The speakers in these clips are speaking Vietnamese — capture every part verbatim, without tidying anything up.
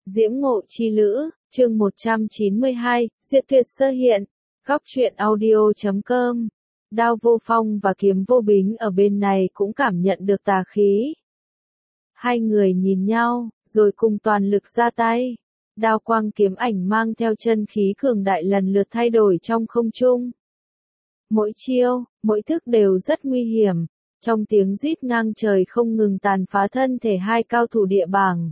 Diễm Ngộ Chi Lữ, chương một trăm chín mươi hai, Diệt Tuyệt Sơ hiện. Góc truyện audio chấm com. Đao Vô Phong và Kiếm Vô Bính ở bên này cũng cảm nhận được tà khí. Hai người nhìn nhau, rồi cùng toàn lực ra tay. Đao quang kiếm ảnh mang theo chân khí cường đại lần lượt thay đổi trong không trung. Mỗi chiêu, mỗi thức đều rất nguy hiểm. Trong tiếng rít ngang trời không ngừng tàn phá thân thể hai cao thủ địa bảng.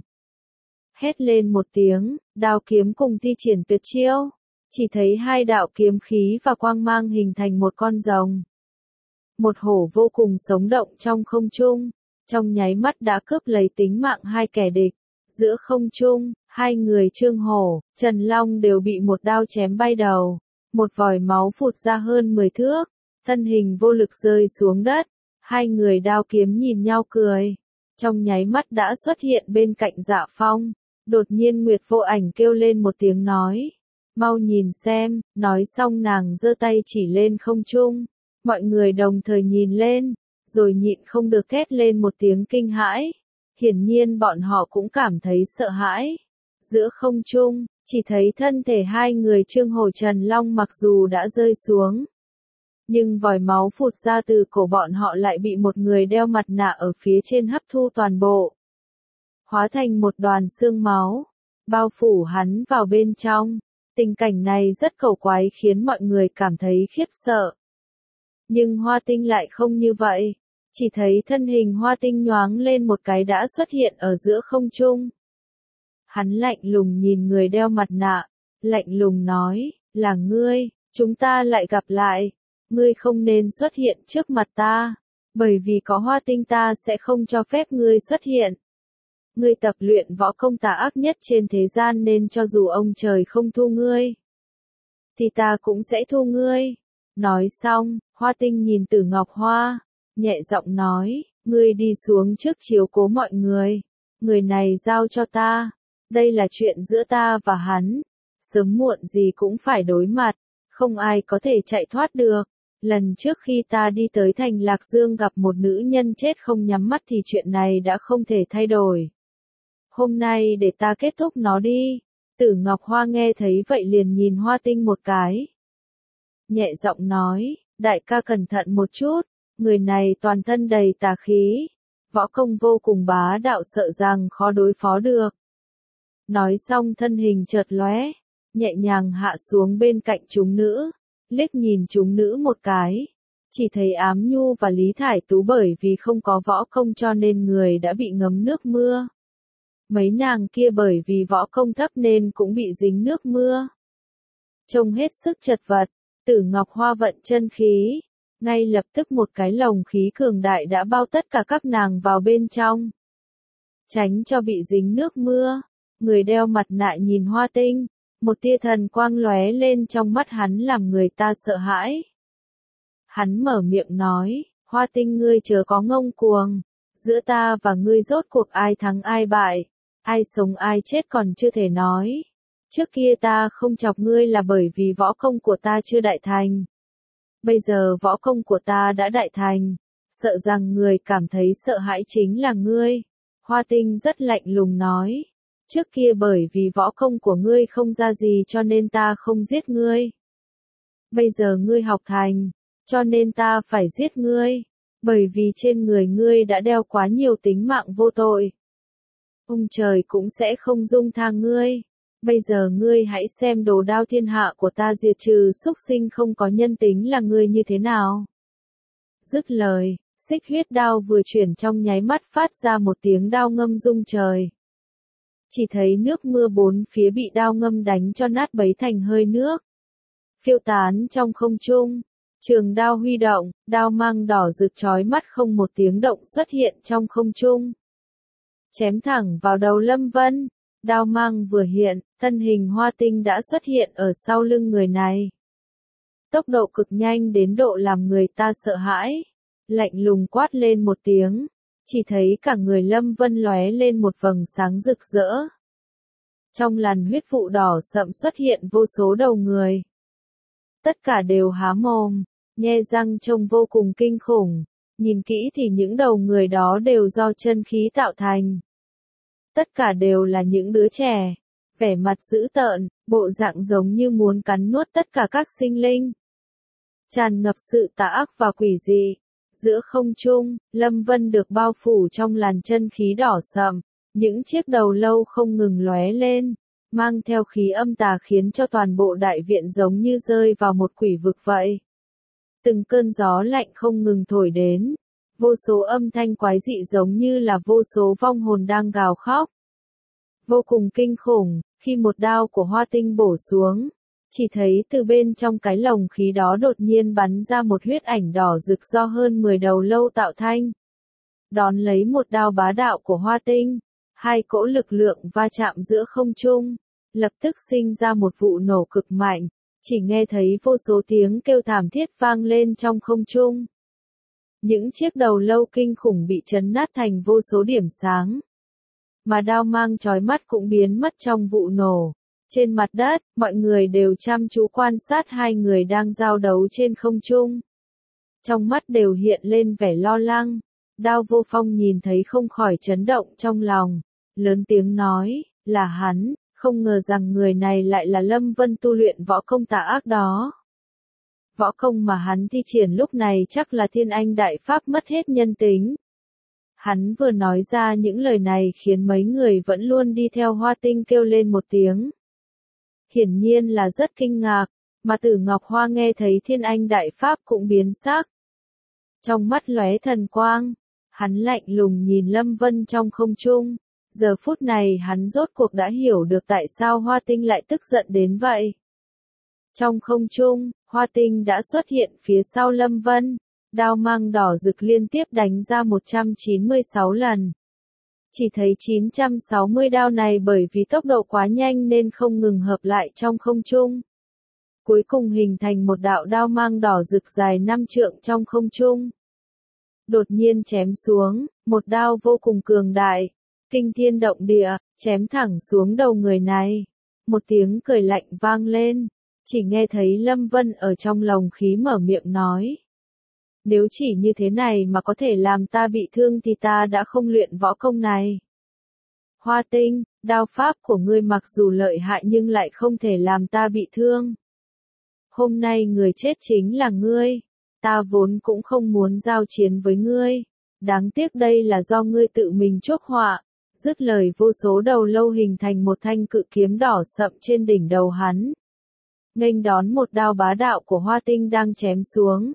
Hét lên một tiếng, đao kiếm cùng thi triển tuyệt chiêu. Chỉ thấy hai đạo kiếm khí và quang mang hình thành một con rồng. Một hổ vô cùng sống động trong không trung. Trong nháy mắt đã cướp lấy tính mạng hai kẻ địch. Giữa không trung, hai người Trương Hổ, Trần Long đều bị một đao chém bay đầu. Một vòi máu phụt ra hơn mười thước. Thân hình vô lực rơi xuống đất. Hai người đao kiếm nhìn nhau cười. Trong nháy mắt đã xuất hiện bên cạnh Dạ Phong. Đột nhiên Nguyệt Vô Ảnh kêu lên một tiếng nói. Mau nhìn xem, nói xong nàng giơ tay chỉ lên không trung. Mọi người đồng thời nhìn lên, rồi nhịn không được thét lên một tiếng kinh hãi. Hiển nhiên bọn họ cũng cảm thấy sợ hãi. Giữa không trung, chỉ thấy thân thể hai người Trương Hổ Trần Long mặc dù đã rơi xuống. Nhưng vòi máu phụt ra từ cổ bọn họ lại bị một người đeo mặt nạ ở phía trên hấp thu toàn bộ. Hóa thành một đoàn xương máu, bao phủ hắn vào bên trong. Tình cảnh này rất cầu quái khiến mọi người cảm thấy khiếp sợ. Nhưng Hoa Tinh lại không như vậy. Chỉ thấy thân hình Hoa Tinh nhoáng lên một cái đã xuất hiện ở giữa không trung. Hắn lạnh lùng nhìn người đeo mặt nạ, lạnh lùng nói, là ngươi, chúng ta lại gặp lại. Ngươi không nên xuất hiện trước mặt ta, bởi vì có Hoa Tinh ta sẽ không cho phép ngươi xuất hiện. Ngươi tập luyện võ công tà ác nhất trên thế gian nên cho dù ông trời không thu ngươi, thì ta cũng sẽ thu ngươi. Nói xong, Hoa Tinh nhìn Tử Ngọc Hoa, nhẹ giọng nói, ngươi đi xuống trước chiếu cố mọi người. Người này giao cho ta, đây là chuyện giữa ta và hắn. Sớm muộn gì cũng phải đối mặt, không ai có thể chạy thoát được. Lần trước khi ta đi tới thành Lạc Dương gặp một nữ nhân chết không nhắm mắt thì chuyện này đã không thể thay đổi. Hôm nay để ta kết thúc nó đi. Tử Ngọc Hoa nghe thấy vậy liền nhìn Hoa Tinh một cái. Nhẹ giọng nói, đại ca cẩn thận một chút, người này toàn thân đầy tà khí. Võ công vô cùng bá đạo sợ rằng khó đối phó được. Nói xong thân hình chợt lóe, nhẹ nhàng hạ xuống bên cạnh chúng nữ. Liếc nhìn chúng nữ một cái, chỉ thấy Ám Nhu và Lý Thải Tú bởi vì không có võ công cho nên người đã bị ngấm nước mưa. Mấy nàng kia bởi vì võ công thấp nên cũng bị dính nước mưa. Trông hết sức chật vật, Tử Ngọc Hoa vận chân khí, ngay lập tức một cái lồng khí cường đại đã bao tất cả các nàng vào bên trong. Tránh cho bị dính nước mưa, người đeo mặt nạ nhìn Hoa Tinh. Một tia thần quang lóe lên trong mắt hắn làm người ta sợ hãi. Hắn mở miệng nói, Hoa Tinh ngươi chớ có ngông cuồng. Giữa ta và ngươi rốt cuộc ai thắng ai bại, ai sống ai chết còn chưa thể nói. Trước kia ta không chọc ngươi là bởi vì võ công của ta chưa đại thành. Bây giờ võ công của ta đã đại thành, sợ rằng người cảm thấy sợ hãi chính là ngươi. Hoa Tinh rất lạnh lùng nói. Trước kia bởi vì võ công của ngươi không ra gì cho nên ta không giết ngươi. Bây giờ ngươi học thành, cho nên ta phải giết ngươi, bởi vì trên người ngươi đã đeo quá nhiều tính mạng vô tội. Ông trời cũng sẽ không dung tha ngươi. Bây giờ ngươi hãy xem đồ đao thiên hạ của ta diệt trừ súc sinh không có nhân tính là ngươi như thế nào. Dứt lời, xích huyết đao vừa chuyển trong nháy mắt phát ra một tiếng đao ngâm rung trời. Chỉ thấy nước mưa bốn phía bị đao ngâm đánh cho nát bấy thành hơi nước. Phiêu tán trong không trung, trường đao huy động, đao mang đỏ rực chói mắt không một tiếng động xuất hiện trong không trung. Chém thẳng vào đầu Lâm Vân, đao mang vừa hiện, thân hình Hoa Tinh đã xuất hiện ở sau lưng người này. Tốc độ cực nhanh đến độ làm người ta sợ hãi, lạnh lùng quát lên một tiếng. Chỉ thấy cả người Lâm Vân lóe lên một vầng sáng rực rỡ. Trong làn huyết vụ đỏ sậm xuất hiện vô số đầu người. Tất cả đều há mồm, nhe răng trông vô cùng kinh khủng. Nhìn kỹ thì những đầu người đó đều do chân khí tạo thành. Tất cả đều là những đứa trẻ, vẻ mặt dữ tợn, bộ dạng giống như muốn cắn nuốt tất cả các sinh linh. Tràn ngập sự tà ác và quỷ dị. Giữa không trung, Lâm Vân được bao phủ trong làn chân khí đỏ sậm, những chiếc đầu lâu không ngừng lóe lên, mang theo khí âm tà khiến cho toàn bộ đại viện giống như rơi vào một quỷ vực vậy. Từng cơn gió lạnh không ngừng thổi đến, vô số âm thanh quái dị giống như là vô số vong hồn đang gào khóc. Vô cùng kinh khủng, khi một đao của Hoa Tinh bổ xuống, chỉ thấy từ bên trong cái lồng khí đó đột nhiên bắn ra một huyết ảnh đỏ rực do hơn mười đầu lâu tạo thành. Đón lấy một đao bá đạo của Hoa Tinh, hai cỗ lực lượng va chạm giữa không trung, lập tức sinh ra một vụ nổ cực mạnh, chỉ nghe thấy vô số tiếng kêu thảm thiết vang lên trong không trung. Những chiếc đầu lâu kinh khủng bị chấn nát thành vô số điểm sáng. Mà đao mang chói mắt cũng biến mất trong vụ nổ. Trên mặt đất, mọi người đều chăm chú quan sát hai người đang giao đấu trên không trung. Trong mắt đều hiện lên vẻ lo lắng. Đao Vô Phong nhìn thấy không khỏi chấn động trong lòng. Lớn tiếng nói, là hắn, không ngờ rằng người này lại là Lâm Vân tu luyện võ công tà ác đó. Võ công mà hắn thi triển lúc này chắc là Thiên Anh Đại Pháp mất hết nhân tính. Hắn vừa nói ra những lời này khiến mấy người vẫn luôn đi theo Hoa Tinh kêu lên một tiếng. Hiển nhiên là rất kinh ngạc, mà Tử Ngọc Hoa nghe thấy Thiên Anh Đại Pháp cũng biến sắc. Trong mắt lóe thần quang, hắn lạnh lùng nhìn Lâm Vân trong không trung. Giờ phút này hắn rốt cuộc đã hiểu được tại sao Hoa Tinh lại tức giận đến vậy. Trong không trung, Hoa Tinh đã xuất hiện phía sau Lâm Vân, đao mang đỏ rực liên tiếp đánh ra một trăm chín mươi sáu lần. Chỉ thấy chín trăm sáu mươi đao này bởi vì tốc độ quá nhanh nên không ngừng hợp lại trong không trung. Cuối cùng hình thành một đạo đao mang đỏ rực dài năm trượng trong không trung. Đột nhiên chém xuống, một đao vô cùng cường đại, kinh thiên động địa, chém thẳng xuống đầu người này. Một tiếng cười lạnh vang lên, chỉ nghe thấy Lâm Vân ở trong lồng khí mở miệng nói. Nếu chỉ như thế này mà có thể làm ta bị thương thì ta đã không luyện võ công này. Hoa Tinh, đao pháp của ngươi mặc dù lợi hại nhưng lại không thể làm ta bị thương. Hôm nay người chết chính là ngươi, ta vốn cũng không muốn giao chiến với ngươi. Đáng tiếc đây là do ngươi tự mình chuốc họa. Dứt lời vô số đầu lâu hình thành một thanh cự kiếm đỏ sậm trên đỉnh đầu hắn. Nghênh đón một đao bá đạo của Hoa Tinh đang chém xuống.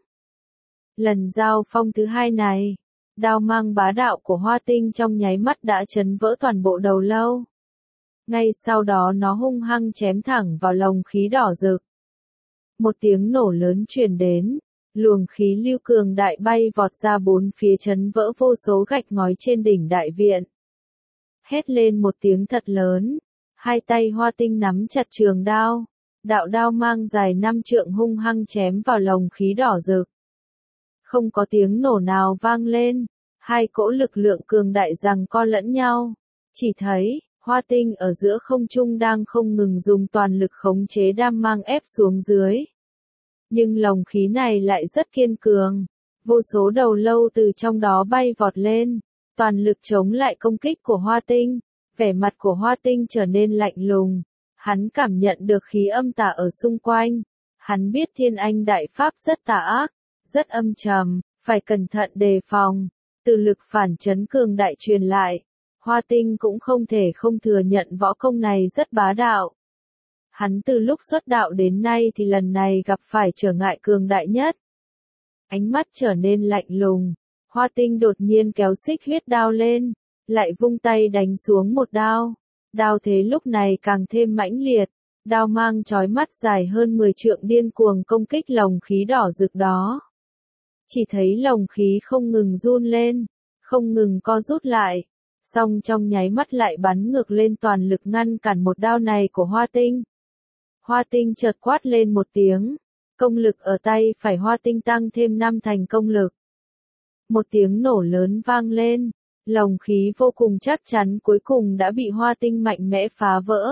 Lần giao phong thứ hai này, đao mang bá đạo của Hoa Tinh trong nháy mắt đã chấn vỡ toàn bộ đầu lâu. Ngay sau đó nó hung hăng chém thẳng vào lồng khí đỏ rực. Một tiếng nổ lớn truyền đến, luồng khí lưu cường đại bay vọt ra bốn phía chấn vỡ vô số gạch ngói trên đỉnh đại viện. Hét lên một tiếng thật lớn, hai tay Hoa Tinh nắm chặt trường đao, đạo đao mang dài năm trượng hung hăng chém vào lồng khí đỏ rực. Không có tiếng nổ nào vang lên, hai cỗ lực lượng cường đại giằng co lẫn nhau. Chỉ thấy, Hoa Tinh ở giữa không trung đang không ngừng dùng toàn lực khống chế đam mang ép xuống dưới. Nhưng lồng khí này lại rất kiên cường, vô số đầu lâu từ trong đó bay vọt lên, toàn lực chống lại công kích của Hoa Tinh. Vẻ mặt của Hoa Tinh trở nên lạnh lùng, hắn cảm nhận được khí âm tà ở xung quanh. Hắn biết Thiên Anh Đại Pháp rất tà ác, rất âm trầm, phải cẩn thận đề phòng. Từ lực phản chấn cường đại truyền lại, Hoa Tinh cũng không thể không thừa nhận võ công này rất bá đạo. Hắn từ lúc xuất đạo đến nay thì lần này gặp phải trở ngại cường đại nhất. Ánh mắt trở nên lạnh lùng, Hoa Tinh đột nhiên kéo xích huyết đao lên, lại vung tay đánh xuống một đao. Đao thế lúc này càng thêm mãnh liệt, đao mang chói mắt dài hơn mười trượng điên cuồng công kích lồng khí đỏ rực đó. Chỉ thấy lồng khí không ngừng run lên, không ngừng co rút lại, song trong nháy mắt lại bắn ngược lên toàn lực ngăn cản một đao này của Hoa Tinh. Hoa Tinh chợt quát lên một tiếng, công lực ở tay phải Hoa Tinh tăng thêm năm thành công lực. Một tiếng nổ lớn vang lên, lồng khí vô cùng chắc chắn cuối cùng đã bị Hoa Tinh mạnh mẽ phá vỡ.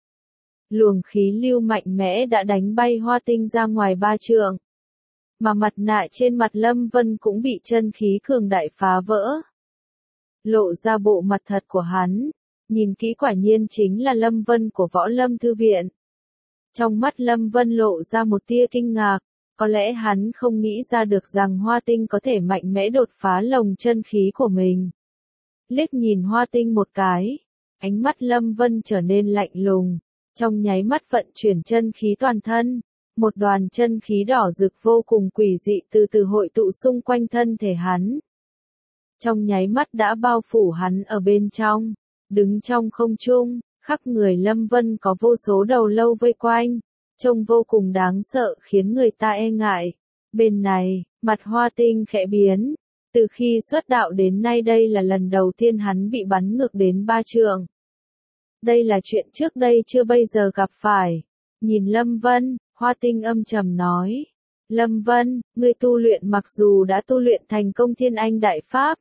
Luồng khí lưu mạnh mẽ đã đánh bay Hoa Tinh ra ngoài ba trượng. Mà mặt nạ trên mặt Lâm Vân cũng bị chân khí cường đại phá vỡ. Lộ ra bộ mặt thật của hắn, Nhìn kỹ quả nhiên chính là Lâm Vân của Võ Lâm Thư Viện. Trong mắt Lâm Vân lộ ra một tia kinh ngạc, có lẽ hắn không nghĩ ra được rằng Hoa Tinh có thể mạnh mẽ đột phá lồng chân khí của mình. Liếc nhìn Hoa Tinh một cái, ánh mắt Lâm Vân trở nên lạnh lùng, trong nháy mắt vận chuyển chân khí toàn thân, một đoàn chân khí đỏ rực vô cùng quỷ dị từ từ hội tụ xung quanh thân thể hắn. Trong nháy mắt đã bao phủ hắn ở bên trong, đứng trong không trung, khắp người Lâm Vân có vô số đầu lâu vây quanh, trông vô cùng đáng sợ khiến người ta e ngại. Bên này, mặt Hoa Tinh khẽ biến, từ khi xuất đạo đến nay đây là lần đầu tiên hắn bị bắn ngược đến ba trượng. Đây là chuyện trước đây chưa bây giờ gặp phải. Nhìn Lâm Vân, Hoa Tinh âm trầm nói. Lâm Vân, ngươi tu luyện mặc dù đã tu luyện thành công Thiên Anh Đại Pháp,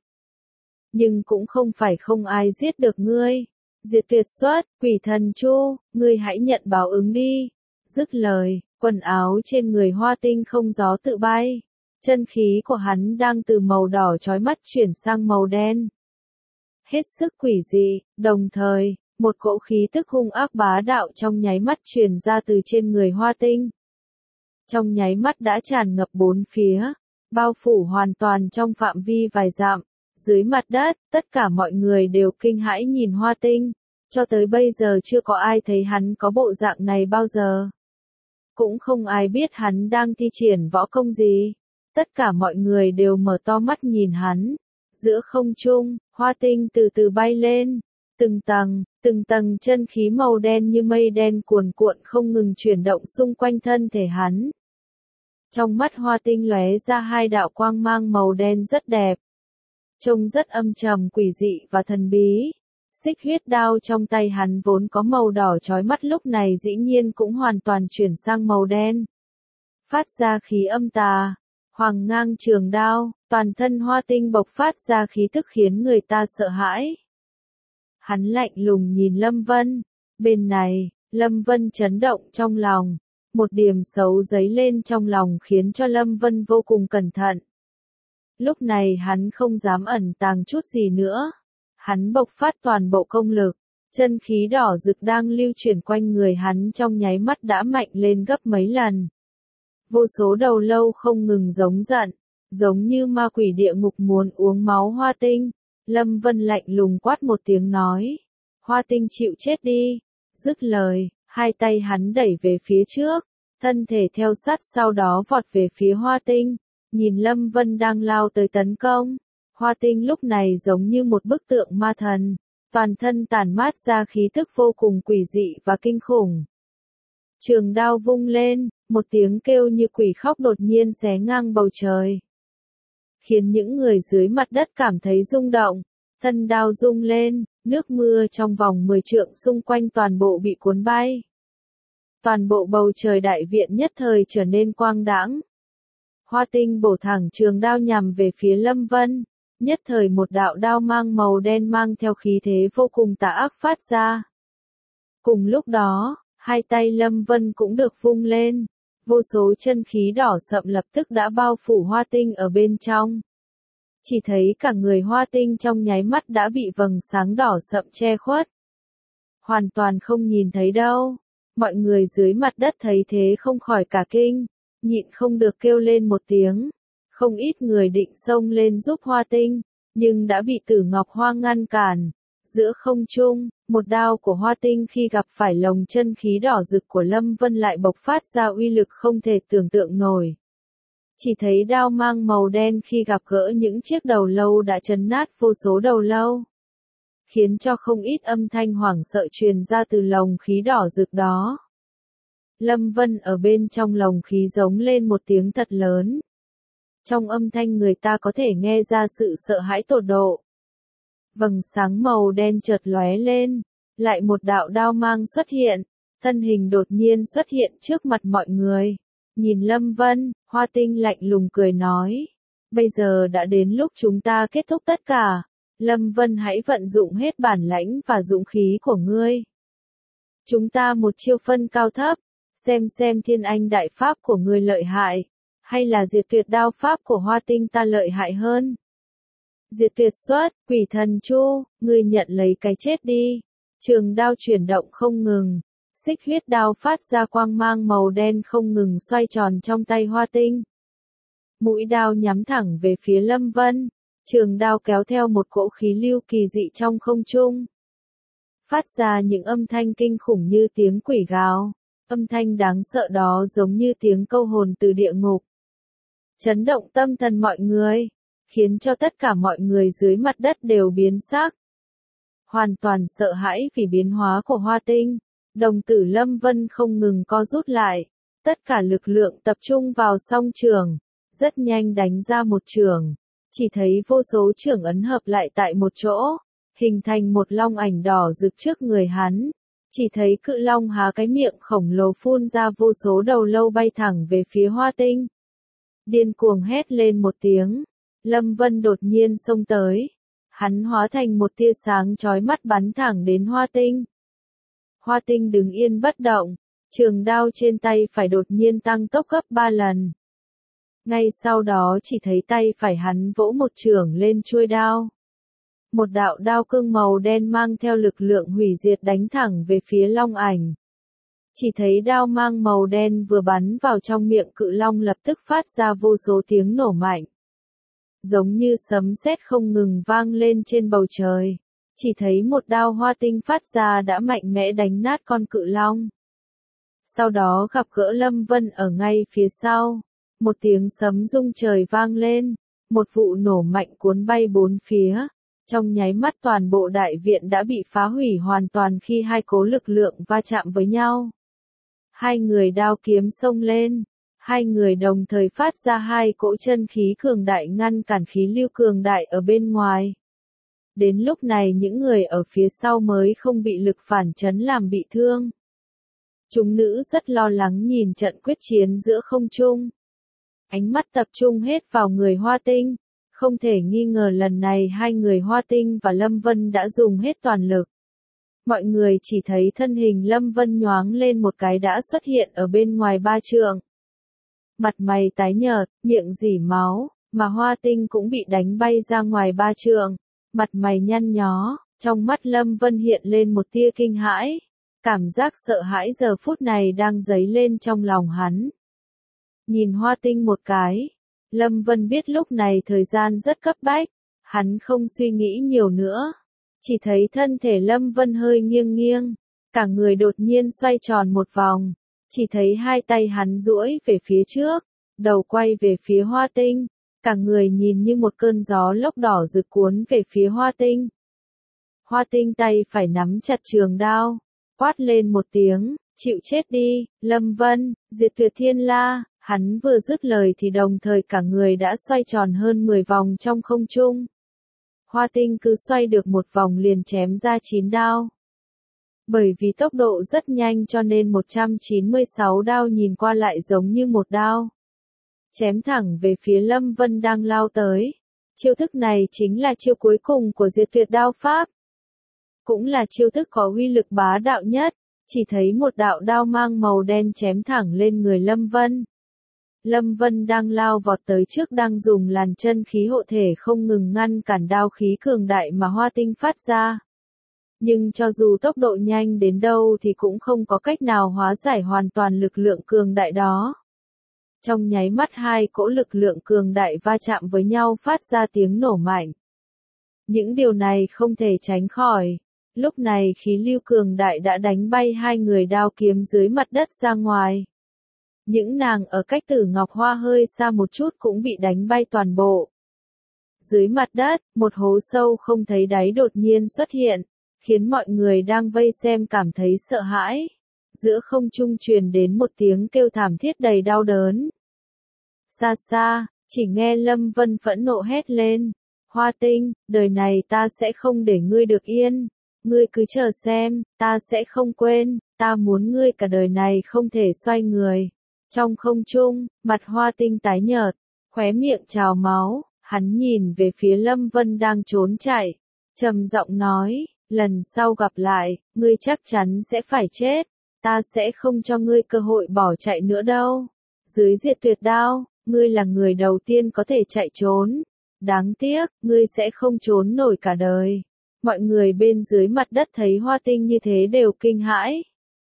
nhưng cũng không phải không ai giết được ngươi. Diệt tuyệt xuất, quỷ thần chu, ngươi hãy nhận báo ứng đi. Dứt lời, quần áo trên người Hoa Tinh không gió tự bay. Chân khí của hắn đang từ màu đỏ chói mắt chuyển sang màu đen. Hết sức quỷ dị, đồng thời, một cỗ khí tức hung ác bá đạo trong nháy mắt truyền ra từ trên người Hoa Tinh. Trong nháy mắt đã tràn ngập bốn phía, bao phủ hoàn toàn trong phạm vi vài dặm. Dưới mặt đất, tất cả mọi người đều kinh hãi nhìn Hoa Tinh. Cho tới bây giờ chưa có ai thấy hắn có bộ dạng này bao giờ. Cũng không ai biết hắn đang thi triển võ công gì. Tất cả mọi người đều mở to mắt nhìn hắn. Giữa không trung, Hoa Tinh từ từ bay lên. Từng tầng, từng tầng chân khí màu đen như mây đen cuồn cuộn không ngừng chuyển động xung quanh thân thể hắn. Trong mắt Hoa Tinh lóe ra hai đạo quang mang màu đen rất đẹp. Trông rất âm trầm quỷ dị và thần bí. Xích huyết đao trong tay hắn vốn có màu đỏ chói mắt lúc này dĩ nhiên cũng hoàn toàn chuyển sang màu đen. Phát ra khí âm tà, hoàng ngang trường đao, toàn thân Hoa Tinh bộc phát ra khí tức khiến người ta sợ hãi. Hắn lạnh lùng nhìn Lâm Vân, bên này, Lâm Vân chấn động trong lòng, một điểm xấu dấy lên trong lòng khiến cho Lâm Vân vô cùng cẩn thận. Lúc này hắn không dám ẩn tàng chút gì nữa. Hắn bộc phát toàn bộ công lực, chân khí đỏ rực đang lưu chuyển quanh người hắn trong nháy mắt đã mạnh lên gấp mấy lần. Vô số đầu lâu không ngừng giống giận, giống như ma quỷ địa ngục muốn uống máu Hoa Tinh. Lâm Vân lạnh lùng quát một tiếng nói, Hoa Tinh chịu chết đi. Dứt lời, hai tay hắn đẩy về phía trước, thân thể theo sát sau đó vọt về phía Hoa Tinh. Nhìn Lâm Vân đang lao tới tấn công, Hoa Tinh lúc này giống như một bức tượng ma thần, toàn thân tản mát ra khí tức vô cùng quỷ dị và kinh khủng. Trường đao vung lên, một tiếng kêu như quỷ khóc đột nhiên xé ngang bầu trời, khiến những người dưới mặt đất cảm thấy rung động. Thân đao rung lên, nước mưa trong vòng mười trượng xung quanh toàn bộ bị cuốn bay. Toàn bộ bầu trời đại viện nhất thời trở nên quang đãng. Hoa Tinh bổ thẳng trường đao nhằm về phía Lâm Vân, nhất thời một đạo đao mang màu đen mang theo khí thế vô cùng tà ác phát ra. Cùng lúc đó, hai tay Lâm Vân cũng được vung lên, vô số chân khí đỏ sậm lập tức đã bao phủ Hoa Tinh ở bên trong. Chỉ thấy cả người Hoa Tinh trong nháy mắt đã bị vầng sáng đỏ sậm che khuất. Hoàn toàn không nhìn thấy đâu. Mọi người dưới mặt đất thấy thế không khỏi cả kinh, nhịn không được kêu lên một tiếng. Không ít người định xông lên giúp Hoa Tinh, nhưng đã bị Tử Ngọc Hoa ngăn cản. Giữa không trung, một đao của Hoa Tinh khi gặp phải lồng chân khí đỏ rực của Lâm Vân lại bộc phát ra uy lực không thể tưởng tượng nổi. Chỉ thấy đao mang màu đen khi gặp gỡ những chiếc đầu lâu đã chấn nát vô số đầu lâu, khiến cho không ít âm thanh hoảng sợ truyền ra từ lồng khí đỏ rực đó. Lâm Vân ở bên trong lồng khí giống lên một tiếng thật lớn. Trong âm thanh người ta có thể nghe ra sự sợ hãi tột độ. Vầng sáng màu đen chợt lóe lên, lại một đạo đao mang xuất hiện, thân hình đột nhiên xuất hiện trước mặt mọi người. Nhìn Lâm Vân, Hoa Tinh lạnh lùng cười nói, bây giờ đã đến lúc chúng ta kết thúc tất cả. Lâm Vân hãy vận dụng hết bản lãnh và dũng khí của ngươi. Chúng ta một chiêu phân cao thấp, xem xem Thiên Anh Đại Pháp của ngươi lợi hại, hay là Diệt Tuyệt Đao Pháp của Hoa Tinh ta lợi hại hơn. Diệt Tuyệt xuất, quỷ thần chu, ngươi nhận lấy cái chết đi. Trường đao chuyển động không ngừng, xích huyết đao phát ra quang mang màu đen không ngừng xoay tròn trong tay Hoa Tinh. Mũi đao nhắm thẳng về phía Lâm Vân, trường đao kéo theo một cỗ khí lưu kỳ dị trong không trung. Phát ra những âm thanh kinh khủng như tiếng quỷ gào, âm thanh đáng sợ đó giống như tiếng câu hồn từ địa ngục. Chấn động tâm thần mọi người, khiến cho tất cả mọi người dưới mặt đất đều biến sắc. Hoàn toàn sợ hãi vì biến hóa của Hoa Tinh, đồng tử Lâm Vân không ngừng co rút lại, tất cả lực lượng tập trung vào song trường, rất nhanh đánh ra một trường, chỉ thấy vô số trường ấn hợp lại tại một chỗ, hình thành một long ảnh đỏ rực trước người hắn, chỉ thấy cự long há cái miệng khổng lồ phun ra vô số đầu lâu bay thẳng về phía Hoa Tinh. Điên cuồng hét lên một tiếng, Lâm Vân đột nhiên xông tới. Hắn hóa thành một tia sáng chói mắt bắn thẳng đến Hoa Tinh. Hoa Tinh đứng yên bất động, trường đao trên tay phải đột nhiên tăng tốc gấp ba lần. Ngay sau đó chỉ thấy tay phải hắn vỗ một chưởng lên chuôi đao. Một đạo đao cương màu đen mang theo lực lượng hủy diệt đánh thẳng về phía long ảnh. Chỉ thấy đao mang màu đen vừa bắn vào trong miệng cự long lập tức phát ra vô số tiếng nổ mạnh. Giống như sấm sét không ngừng vang lên trên bầu trời. Chỉ thấy một đao Hoa Tinh phát ra đã mạnh mẽ đánh nát con cự long. Sau đó gặp gỡ Lâm Vân ở ngay phía sau. Một tiếng sấm rung trời vang lên. Một vụ nổ mạnh cuốn bay bốn phía. Trong nháy mắt toàn bộ đại viện đã bị phá hủy hoàn toàn khi hai cố lực lượng va chạm với nhau. Hai người đao kiếm xông lên. Hai người đồng thời phát ra hai cỗ chân khí cường đại ngăn cản khí lưu cường đại ở bên ngoài. Đến lúc này những người ở phía sau mới không bị lực phản chấn làm bị thương. Chúng nữ rất lo lắng nhìn trận quyết chiến giữa không trung. Ánh mắt tập trung hết vào người Hoa Tinh. Không thể nghi ngờ lần này hai người Hoa Tinh và Lâm Vân đã dùng hết toàn lực. Mọi người chỉ thấy thân hình Lâm Vân nhoáng lên một cái đã xuất hiện ở bên ngoài ba trượng. Mặt mày tái nhợt, miệng rỉ máu, mà Hoa Tinh cũng bị đánh bay ra ngoài ba trượng, mặt mày nhăn nhó, trong mắt Lâm Vân hiện lên một tia kinh hãi, cảm giác sợ hãi giờ phút này đang dấy lên trong lòng hắn. Nhìn Hoa Tinh một cái, Lâm Vân biết lúc này thời gian rất cấp bách, hắn không suy nghĩ nhiều nữa, chỉ thấy thân thể Lâm Vân hơi nghiêng nghiêng, cả người đột nhiên xoay tròn một vòng. Chỉ thấy hai tay hắn duỗi về phía trước, đầu quay về phía Hoa Tinh, cả người nhìn như một cơn gió lốc đỏ rực cuốn về phía Hoa Tinh. Hoa Tinh tay phải nắm chặt trường đao, quát lên một tiếng, chịu chết đi, Lâm Vân, diệt tuyệt thiên la, hắn vừa dứt lời thì đồng thời cả người đã xoay tròn hơn mười vòng trong không trung. Hoa Tinh cứ xoay được một vòng liền chém ra chín đao. Bởi vì tốc độ rất nhanh cho nên một trăm chín mươi sáu đao nhìn qua lại giống như một đao. Chém thẳng về phía Lâm Vân đang lao tới. Chiêu thức này chính là chiêu cuối cùng của diệt tuyệt đao pháp. Cũng là chiêu thức có uy lực bá đạo nhất. Chỉ thấy một đạo đao mang màu đen chém thẳng lên người Lâm Vân. Lâm Vân đang lao vọt tới trước đang dùng làn chân khí hộ thể không ngừng ngăn cản đao khí cường đại mà Hoa Tinh phát ra. Nhưng cho dù tốc độ nhanh đến đâu thì cũng không có cách nào hóa giải hoàn toàn lực lượng cường đại đó. Trong nháy mắt hai cỗ lực lượng cường đại va chạm với nhau phát ra tiếng nổ mạnh. Những điều này không thể tránh khỏi. Lúc này khí lưu cường đại đã đánh bay hai người đao kiếm dưới mặt đất ra ngoài. Những nàng ở cách Tử Ngọc Hoa hơi xa một chút cũng bị đánh bay toàn bộ. Dưới mặt đất, một hố sâu không thấy đáy đột nhiên xuất hiện, khiến mọi người đang vây xem cảm thấy sợ hãi. Giữa không trung truyền đến một tiếng kêu thảm thiết đầy đau đớn. Xa xa, chỉ nghe Lâm Vân phẫn nộ hét lên. Hoa Tinh, đời này ta sẽ không để ngươi được yên. Ngươi cứ chờ xem, ta sẽ không quên, ta muốn ngươi cả đời này không thể xoay người. Trong không trung, mặt Hoa Tinh tái nhợt, khóe miệng trào máu, hắn nhìn về phía Lâm Vân đang trốn chạy. Trầm giọng nói, lần sau gặp lại, ngươi chắc chắn sẽ phải chết. Ta sẽ không cho ngươi cơ hội bỏ chạy nữa đâu. Dưới diệt tuyệt đao, ngươi là người đầu tiên có thể chạy trốn. Đáng tiếc, ngươi sẽ không trốn nổi cả đời. Mọi người bên dưới mặt đất thấy Hoa Tinh như thế đều kinh hãi.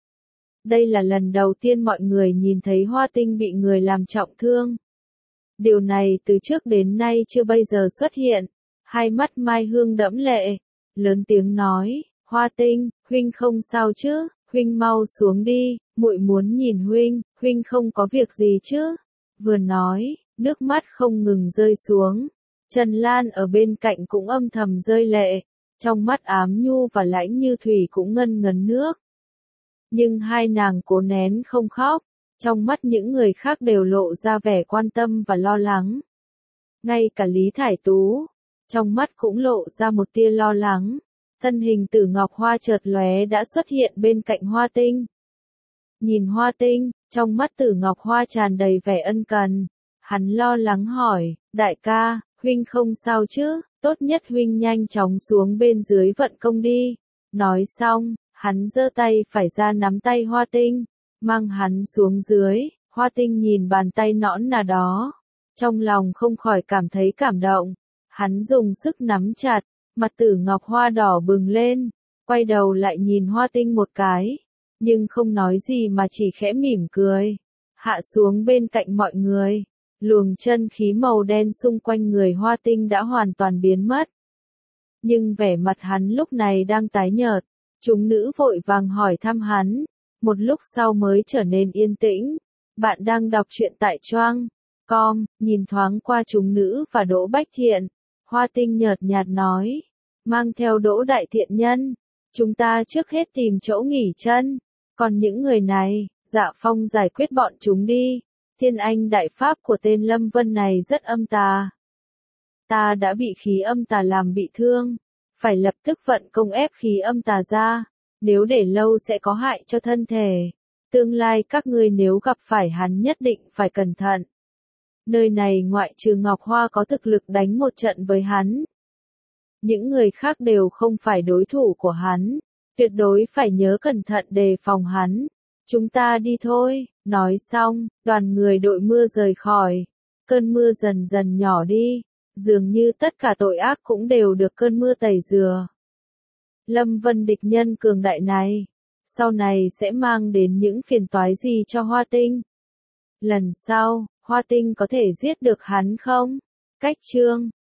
Đây là lần đầu tiên mọi người nhìn thấy Hoa Tinh bị người làm trọng thương. Điều này từ trước đến nay chưa bao giờ xuất hiện. Hai mắt Mai Hương đẫm lệ, lớn tiếng nói, Hoa Tinh, huynh không sao chứ, huynh mau xuống đi, muội muốn nhìn huynh, huynh không có việc gì chứ. Vừa nói, nước mắt không ngừng rơi xuống. Trần Lan ở bên cạnh cũng âm thầm rơi lệ, trong mắt ám nhu và lãnh như thủy cũng ngân ngấn nước. Nhưng hai nàng cố nén không khóc, trong mắt những người khác đều lộ ra vẻ quan tâm và lo lắng. Ngay cả Lý Thải Tú, trong mắt cũng lộ ra một tia lo lắng. Thân hình Tử Ngọc Hoa chợt lóe đã xuất hiện bên cạnh Hoa Tinh. Nhìn Hoa Tinh, trong mắt Tử Ngọc Hoa tràn đầy vẻ ân cần. Hắn lo lắng hỏi, đại ca, huynh không sao chứ, tốt nhất huynh nhanh chóng xuống bên dưới vận công đi. Nói xong, hắn giơ tay phải ra nắm tay Hoa Tinh, mang hắn xuống dưới. Hoa Tinh nhìn bàn tay nõn nà đó, trong lòng không khỏi cảm thấy cảm động. Hắn dùng sức nắm chặt, mặt Tử Ngọc Hoa đỏ bừng lên, quay đầu lại nhìn Hoa Tinh một cái, nhưng không nói gì mà chỉ khẽ mỉm cười, hạ xuống bên cạnh mọi người. Luồng chân khí màu đen xung quanh người Hoa Tinh đã hoàn toàn biến mất. Nhưng vẻ mặt hắn lúc này đang tái nhợt, chúng nữ vội vàng hỏi thăm hắn, một lúc sau mới trở nên yên tĩnh. Bạn đang đọc truyện tại Choang com, nhìn thoáng qua chúng nữ và Đỗ Bách Thiện, Hoa Tinh nhợt nhạt nói, mang theo Đỗ Đại Thiện Nhân, chúng ta trước hết tìm chỗ nghỉ chân, còn những người này, Dạ Phong giải quyết bọn chúng đi. Thiên Anh đại pháp của tên Lâm Vân này rất âm tà. Ta đã bị khí âm tà làm bị thương, phải lập tức vận công ép khí âm tà ra, nếu để lâu sẽ có hại cho thân thể. Tương lai các ngươi nếu gặp phải hắn nhất định phải cẩn thận. Nơi này ngoại trừ Ngọc Hoa có thực lực đánh một trận với hắn. Những người khác đều không phải đối thủ của hắn, tuyệt đối phải nhớ cẩn thận đề phòng hắn. Chúng ta đi thôi, nói xong, đoàn người đội mưa rời khỏi. Cơn mưa dần dần nhỏ đi, dường như tất cả tội ác cũng đều được cơn mưa tẩy rửa. Lâm Vân địch nhân cường đại này, sau này sẽ mang đến những phiền toái gì cho Hoa Tinh? Lần sau, Hoa Tinh có thể giết được hắn không? Cách chương